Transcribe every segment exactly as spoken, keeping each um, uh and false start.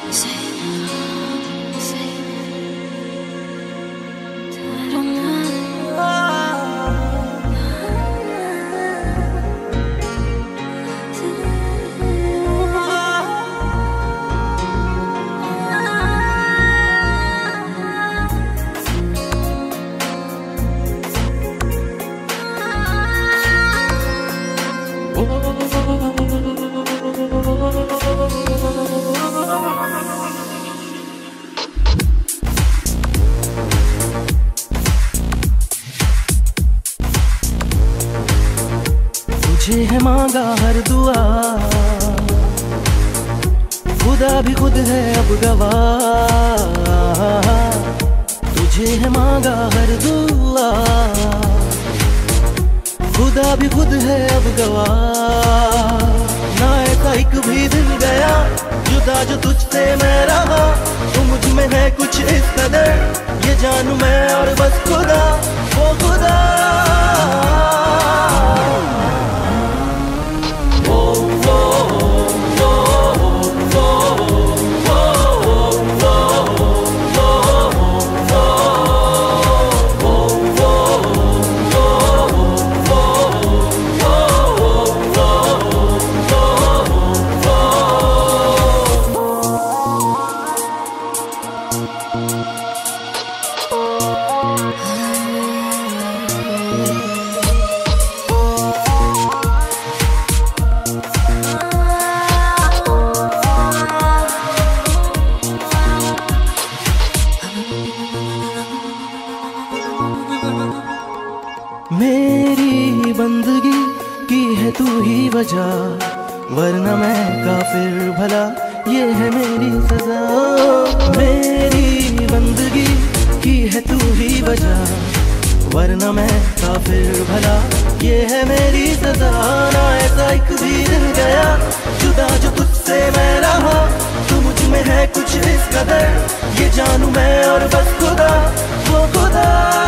तुझे है मांगा हर दुआ, खुदा भी खुद है अब गवाह। तुझे है मांगा हर दुआ, खुदा भी खुद है अब गवाह। ना ऐसा एक भी दिल गया जुदा जो तुझसे मैं रहा, तो मुझ में है कुछ इस कदर, ये जानू मैं और बस खुदा, वो खुदा। मेरी बंदगी की है तू ही वजह, वरना मैं काफिर भला, ये है मेरी सजा। मेरी बंदगी की है तू ही वजह, वरना मैं काफिर भला, ये है मेरी सजा। ना ऐसा एक भी दिन गया जुदा जो तुझसे मैं रहा, तू मुझ में है कुछ इस कदर, ये जानू मैं और बस खुदा, वो खुदा।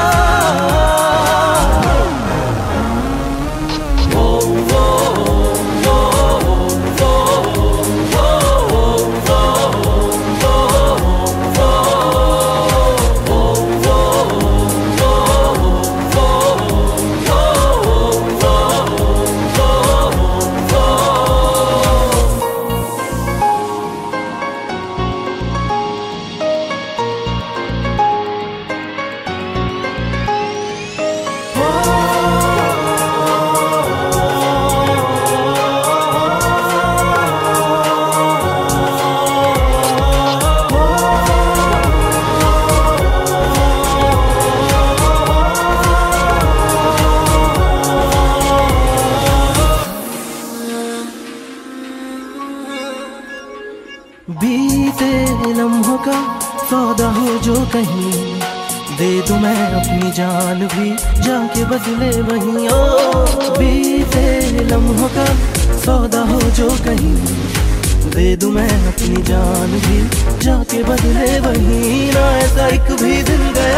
बीते लम्हों का सौदा हो जो कहीं, दे दूं मैं अपनी जान भी जाके बदले वहीं। ओ बीते लम्हों का सौदा हो जो कहीं, दे दूं मैं अपनी जान भी जाके बदले वहीं। ना ऐसा एक भी दिन गया